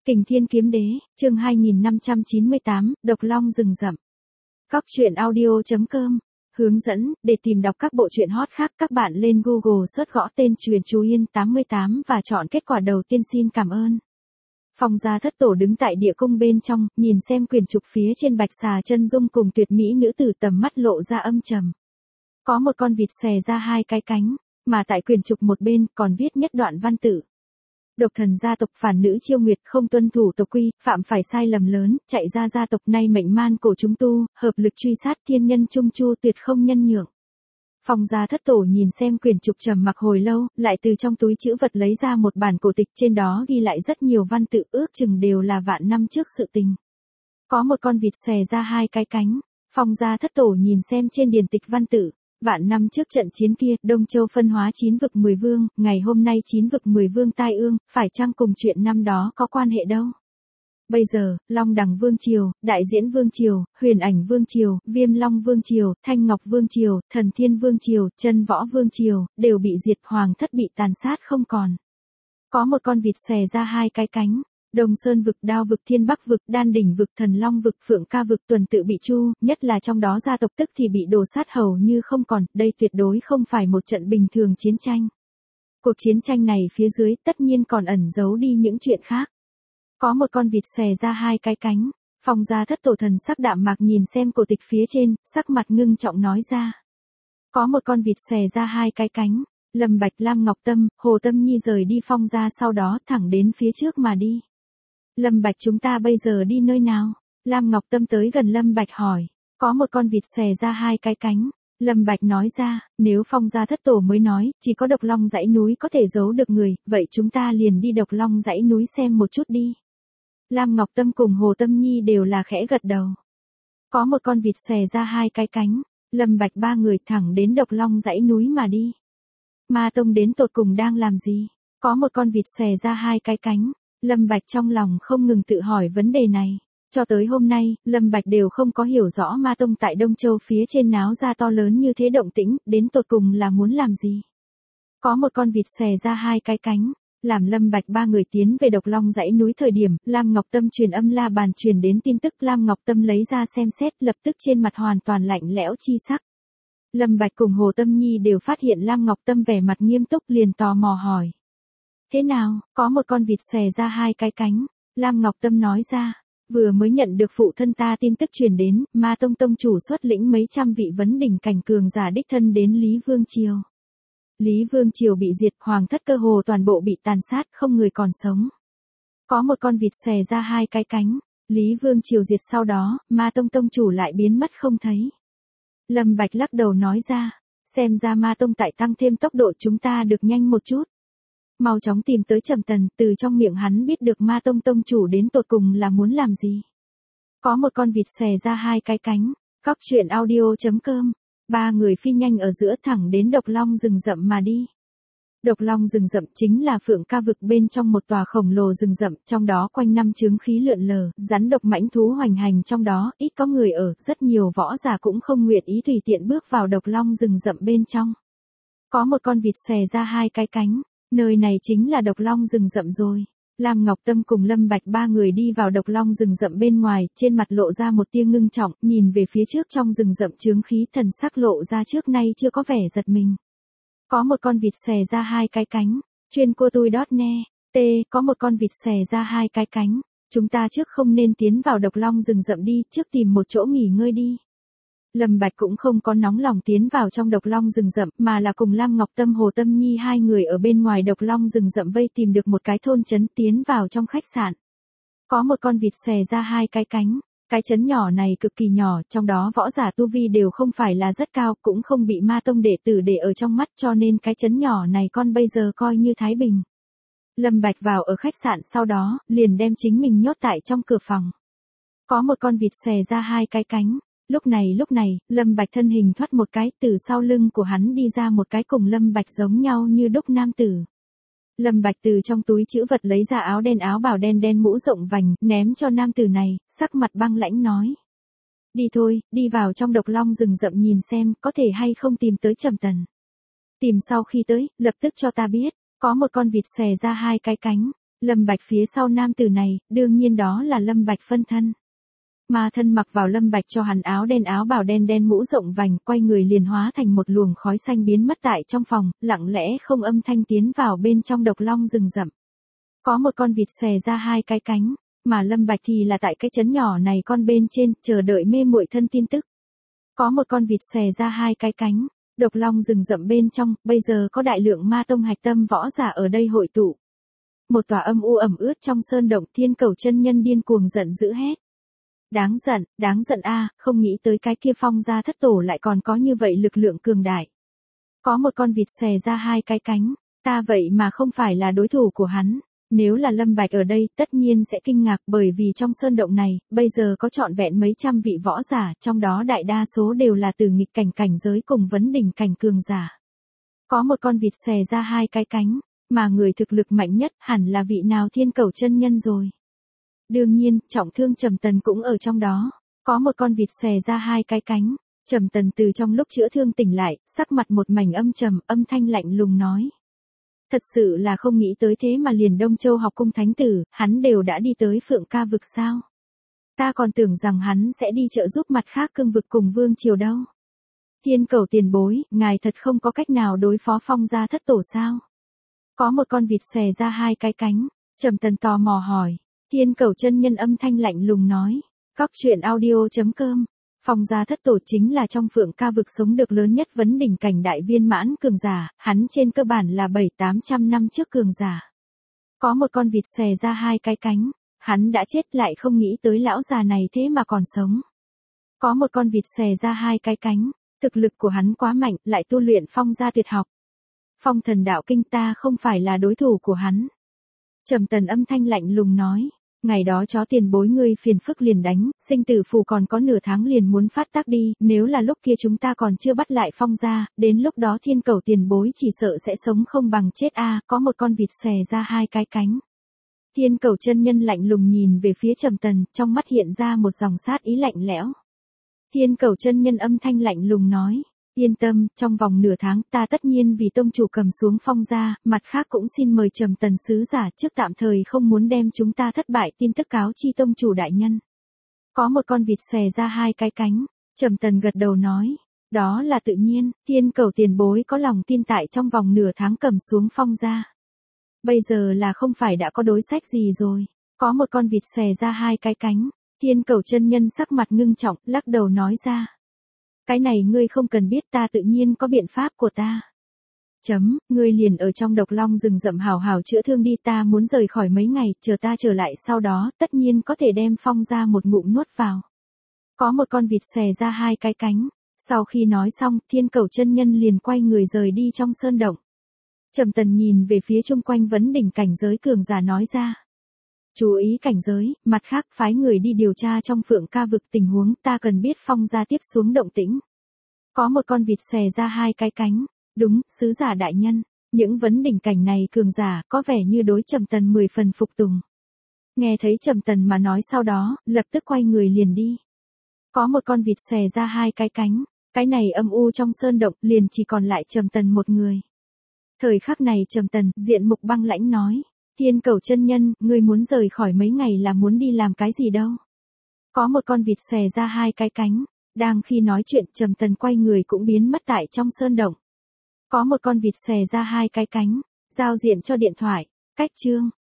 Kình Thiên Kiếm Đế, chương 2598, Độc Long rừng rậm. Cóc truyện audio.com. Hướng dẫn, để tìm đọc các bộ truyện hot khác các bạn lên Google search gõ tên Truyện Chú Yên 88 và chọn kết quả đầu tiên. Xin cảm ơn. Phong Gia Thất Tổ đứng tại địa cung bên trong, nhìn xem quyển trục phía trên Bạch Xà chân dung cùng tuyệt mỹ nữ tử, tầm mắt lộ ra âm trầm. Có một con vịt xòe ra hai cái cánh, mà tại quyển trục một bên còn viết nhất đoạn văn tự. Độc thần gia tộc phản nữ Chiêu Nguyệt không tuân thủ tộc quy, phạm phải sai lầm lớn, chạy ra gia tộc nay mệnh man cổ chúng tu, hợp lực truy sát thiên nhân trung chu tuyệt không nhân nhượng. Phong Gia Thất Tổ nhìn xem quyển trục trầm mặc hồi lâu, lại từ trong túi trữ vật lấy ra một bản cổ tịch, trên đó ghi lại rất nhiều văn tự, ước chừng đều là vạn năm trước sự tình. Có một con vịt xòe ra hai cái cánh, Phong Gia Thất Tổ nhìn xem trên điển tịch văn tự. Vạn năm trước trận chiến kia, Đông Châu phân hóa 9 vực 10 vương, ngày hôm nay 9 vực 10 vương tai ương, phải chăng cùng chuyện năm đó có quan hệ đâu? Bây giờ, Long Đằng Vương Triều, Đại Diễn Vương Triều, Huyền Ảnh Vương Triều, Viêm Long Vương Triều, Thanh Ngọc Vương Triều, Thần Thiên Vương Triều, Chân Võ Vương Triều, đều bị diệt, hoàng thất bị tàn sát không còn. Có một con vịt xòe ra hai cái cánh. Đông Sơn vực, Đao vực, Thiên Bắc vực, Đan Đỉnh vực, Thần Long vực, Phượng Ca vực, Tuần tự bị chu, nhất là trong đó gia tộc tức thì bị đổ sát hầu như không còn, đây tuyệt đối không phải một trận bình thường chiến tranh. Cuộc chiến tranh này phía dưới tất nhiên còn ẩn giấu đi những chuyện khác. Có một con vịt xòe ra hai cái cánh, Phong Gia Thất Tổ thần sắc đạm mạc nhìn xem cổ tịch phía trên, sắc mặt ngưng trọng nói ra. Có một con vịt xòe ra hai cái cánh, Lâm Bạch, Lam Ngọc Tâm, Hồ Tâm Nhi rời đi Phong Gia, sau đó thẳng đến phía trước mà đi. Lâm Bạch, chúng ta bây giờ đi nơi nào? Lam Ngọc Tâm tới gần Lâm Bạch hỏi. Có một con vịt xòe ra hai cái cánh. Lâm Bạch nói ra, nếu Phong Gia Thất Tổ mới nói, chỉ có Độc Long dãy núi có thể giấu được người, vậy chúng ta liền đi Độc Long dãy núi xem một chút đi. Lam Ngọc Tâm cùng Hồ Tâm Nhi đều là khẽ gật đầu. Có một con vịt xòe ra hai cái cánh. Lâm Bạch ba người thẳng đến Độc Long dãy núi mà đi. Ma Tông đến tột cùng đang làm gì? Có một con vịt xòe ra hai cái cánh. Lâm Bạch trong lòng không ngừng tự hỏi vấn đề này. Cho tới hôm nay, Lâm Bạch đều không có hiểu rõ Ma Tông tại Đông Châu phía trên náo ra to lớn như thế động tĩnh, đến tột cùng là muốn làm gì. Có một con vịt xòe ra hai cái cánh, làm Lâm Bạch ba người tiến về Độc Long dãy núi thời điểm, Lam Ngọc Tâm truyền âm la bàn truyền đến tin tức, Lam Ngọc Tâm lấy ra xem xét, lập tức trên mặt hoàn toàn lạnh lẽo chi sắc. Lâm Bạch cùng Hồ Tâm Nhi đều phát hiện Lam Ngọc Tâm vẻ mặt nghiêm túc, liền tò mò hỏi. Thế nào, có một con vịt xòe ra hai cái cánh, Lam Ngọc Tâm nói ra, vừa mới nhận được phụ thân ta tin tức truyền đến, Ma Tông tông chủ xuất lĩnh mấy trăm vị vấn đỉnh cảnh cường giả đích thân đến Lý Vương Triều. Lý Vương Triều bị diệt, hoàng thất cơ hồ toàn bộ bị tàn sát, không người còn sống. Có một con vịt xòe ra hai cái cánh, Lý Vương Triều diệt sau đó, Ma Tông tông chủ lại biến mất không thấy. Lâm Bạch lắc đầu nói ra, xem ra Ma Tông tại tăng thêm tốc độ, chúng ta được nhanh một chút. Mau chóng tìm tới Trầm Tần, từ trong miệng hắn biết được Ma Tông tông chủ đến tột cùng là muốn làm gì. Có một con vịt xòe ra hai cái cánh, cóc truyện audio.com. Ba người phi nhanh ở giữa thẳng đến Độc Long rừng rậm mà đi. Độc Long rừng rậm chính là Phượng Ca vực bên trong một tòa khổng lồ rừng rậm, trong đó quanh năm chướng khí lượn lờ, rắn độc mãnh thú hoành hành trong đó, ít có người ở, rất nhiều võ giả cũng không nguyện ý tùy tiện bước vào Độc Long rừng rậm bên trong. Có một con vịt xòe ra hai cái cánh. Nơi này chính là Độc Long rừng rậm rồi. Lam Ngọc Tâm cùng Lâm Bạch ba người đi vào Độc Long rừng rậm bên ngoài, trên mặt lộ ra một tia ngưng trọng, nhìn về phía trước trong rừng rậm chướng khí, thần sắc lộ ra trước nay chưa có vẻ giật mình. Có một con vịt xòe ra hai cái cánh. Chuyên cô tui.net. Có một con vịt xòe ra hai cái cánh. Chúng ta trước không nên tiến vào Độc Long rừng rậm đi, trước tìm một chỗ nghỉ ngơi đi. Lâm Bạch cũng không có nóng lòng tiến vào trong Độc Long rừng rậm, mà là cùng Lam Ngọc Tâm Hồ Tâm Nhi hai người ở bên ngoài Độc Long rừng rậm vây tìm được một cái thôn trấn, tiến vào trong khách sạn. Có một con vịt xòe ra hai cái cánh, cái trấn nhỏ này cực kỳ nhỏ, trong đó võ giả tu vi đều không phải là rất cao, cũng không bị Ma Tông đệ tử để ở trong mắt, cho nên cái trấn nhỏ này con bây giờ coi như thái bình. Lâm Bạch vào ở khách sạn sau đó, liền đem chính mình nhốt tại trong cửa phòng. Có một con vịt xòe ra hai cái cánh. Lúc này, Lâm Bạch thân hình thoát một cái, từ sau lưng của hắn đi ra một cái cùng Lâm Bạch giống nhau như đúc nam tử. Lâm Bạch từ trong túi trữ vật lấy ra áo đen, áo bào đen đen, mũ rộng vành, ném cho nam tử này, sắc mặt băng lãnh nói. Đi thôi, đi vào trong Độc Long rừng rậm nhìn xem, có thể hay không tìm tới Trầm Tần. Tìm sau khi tới, lập tức cho ta biết. Có một con vịt xòe ra hai cái cánh. Lâm Bạch phía sau nam tử này, đương nhiên đó là Lâm Bạch phân thân. Ma thân mặc vào Lâm Bạch cho hắn áo đen áo bào đen đen mũ rộng vành, quay người liền hóa thành một luồng khói xanh biến mất tại trong phòng, lặng lẽ không âm thanh tiến vào bên trong độc long rừng rậm. Có một con vịt xòe ra hai cái cánh, mà Lâm Bạch thì là tại cái trấn nhỏ này con bên trên, chờ đợi mê muội thân tin tức. Có một con vịt xòe ra hai cái cánh, độc long rừng rậm bên trong, bây giờ có đại lượng ma tông hạch tâm võ giả ở đây hội tụ. Một tòa âm u ẩm ướt trong sơn động, Thiên Cẩu chân nhân điên cuồng giận dữ hét. Đáng giận a, không nghĩ tới cái kia Phong gia thất tổ lại còn có như vậy lực lượng cường đại. Có một con vịt xòe ra hai cái cánh, ta vậy mà không phải là đối thủ của hắn. Nếu là Lâm Bạch ở đây, tất nhiên sẽ kinh ngạc, bởi vì trong sơn động này, bây giờ có trọn vẹn mấy trăm vị võ giả, trong đó đại đa số đều là từ nghịch cảnh giới cùng vấn đỉnh cảnh cường giả. Có một con vịt xòe ra hai cái cánh, mà người thực lực mạnh nhất hẳn là vị nào Thiên Cẩu chân nhân rồi. Đương nhiên, trọng thương Trầm Tần cũng ở trong đó. Có một con vịt xòe ra hai cái cánh, Trầm Tần từ trong lúc chữa thương tỉnh lại, sắc mặt một mảnh âm trầm, âm thanh lạnh lùng nói. Thật sự là không nghĩ tới thế mà liền Đông Châu học cung thánh tử, hắn đều đã đi tới Phượng Ca vực sao. Ta còn tưởng rằng hắn sẽ đi trợ giúp mặt khác cương vực cùng vương triều đâu. Thiên Cẩu tiền bối, ngài thật không có cách nào đối phó Phong gia thất tổ sao? Có một con vịt xòe ra hai cái cánh, Trầm Tần tò mò hỏi. Thiên Cẩu chân nhân âm thanh lạnh lùng nói. Cóc.audio.com Phong gia thất tổ chính là trong Phượng Ca vực sống được lớn nhất vấn đỉnh cảnh đại viên mãn cường giả, hắn trên cơ bản là 700-800 năm trước cường giả. Có một con vịt xòe ra hai cái cánh, hắn đã chết lại không nghĩ tới lão già này thế mà còn sống. Có một con vịt xòe ra hai cái cánh, thực lực của hắn quá mạnh, lại tu luyện Phong gia tuyệt học. Phong thần đạo kinh ta không phải là đối thủ của hắn. Trầm Tần âm thanh lạnh lùng nói. Ngày đó chó tiền bối ngươi phiền phức liền đánh, sinh tử phù còn có nửa tháng liền muốn phát tác đi, nếu là lúc kia chúng ta còn chưa bắt lại Phong gia, đến lúc đó Thiên Cẩu tiền bối chỉ sợ sẽ sống không bằng chết a. Có một con vịt xòe ra hai cái cánh. Thiên Cẩu chân nhân lạnh lùng nhìn về phía Trầm Tần, trong mắt hiện ra một dòng sát ý lạnh lẽo. Thiên Cẩu chân nhân âm thanh lạnh lùng nói. Yên tâm, trong vòng nửa tháng ta tất nhiên vì tông chủ cầm xuống Phong gia, mặt khác cũng xin mời Trầm Tần sứ giả trước tạm thời không muốn đem chúng ta thất bại tin tức cáo chi tông chủ đại nhân. Có một con vịt xòe ra hai cái cánh, Trầm Tần gật đầu nói, đó là tự nhiên, Thiên Cẩu tiền bối có lòng tin tại trong vòng nửa tháng cầm xuống Phong gia. Bây giờ là không phải đã có đối sách gì rồi, có một con vịt xòe ra hai cái cánh, Thiên Cẩu chân nhân sắc mặt ngưng trọng, lắc đầu nói ra. Cái này ngươi không cần biết ta tự nhiên có biện pháp của ta. Ngươi liền ở trong độc long rừng rậm hào hào chữa thương đi ta muốn rời khỏi mấy ngày, chờ ta trở lại sau đó tất nhiên có thể đem Phong ra một ngụm nuốt vào. Có một con vịt xòe ra hai cái cánh, sau khi nói xong Thiên Cẩu chân nhân liền quay người rời đi trong sơn động. Trầm Tần nhìn về phía chung quanh vấn đỉnh cảnh giới cường giả nói ra. Chú ý cảnh giới, mặt khác phái người đi điều tra trong Phượng Ca vực tình huống ta cần biết Phong gia tiếp xuống động tĩnh. Có một con vịt xòe ra hai cái cánh, đúng, sứ giả đại nhân, những vấn đỉnh cảnh này cường giả có vẻ như đối Trầm Tần 10 phần phục tùng. Nghe thấy Trầm Tần mà nói sau đó, lập tức quay người liền đi. Có một con vịt xòe ra hai cái cánh, cái này âm u trong sơn động liền chỉ còn lại Trầm Tần một người. Thời khắc này Trầm Tần, diện mục băng lãnh nói. Thiên Cẩu chân nhân, ngươi muốn rời khỏi mấy ngày là muốn đi làm cái gì đâu. Có một con vịt xòe ra hai cái cánh, đang khi nói chuyện Trầm Tần quay người cũng biến mất tại trong sơn động. Có một con vịt xòe ra hai cái cánh, giao diện cho điện thoại, cách chương.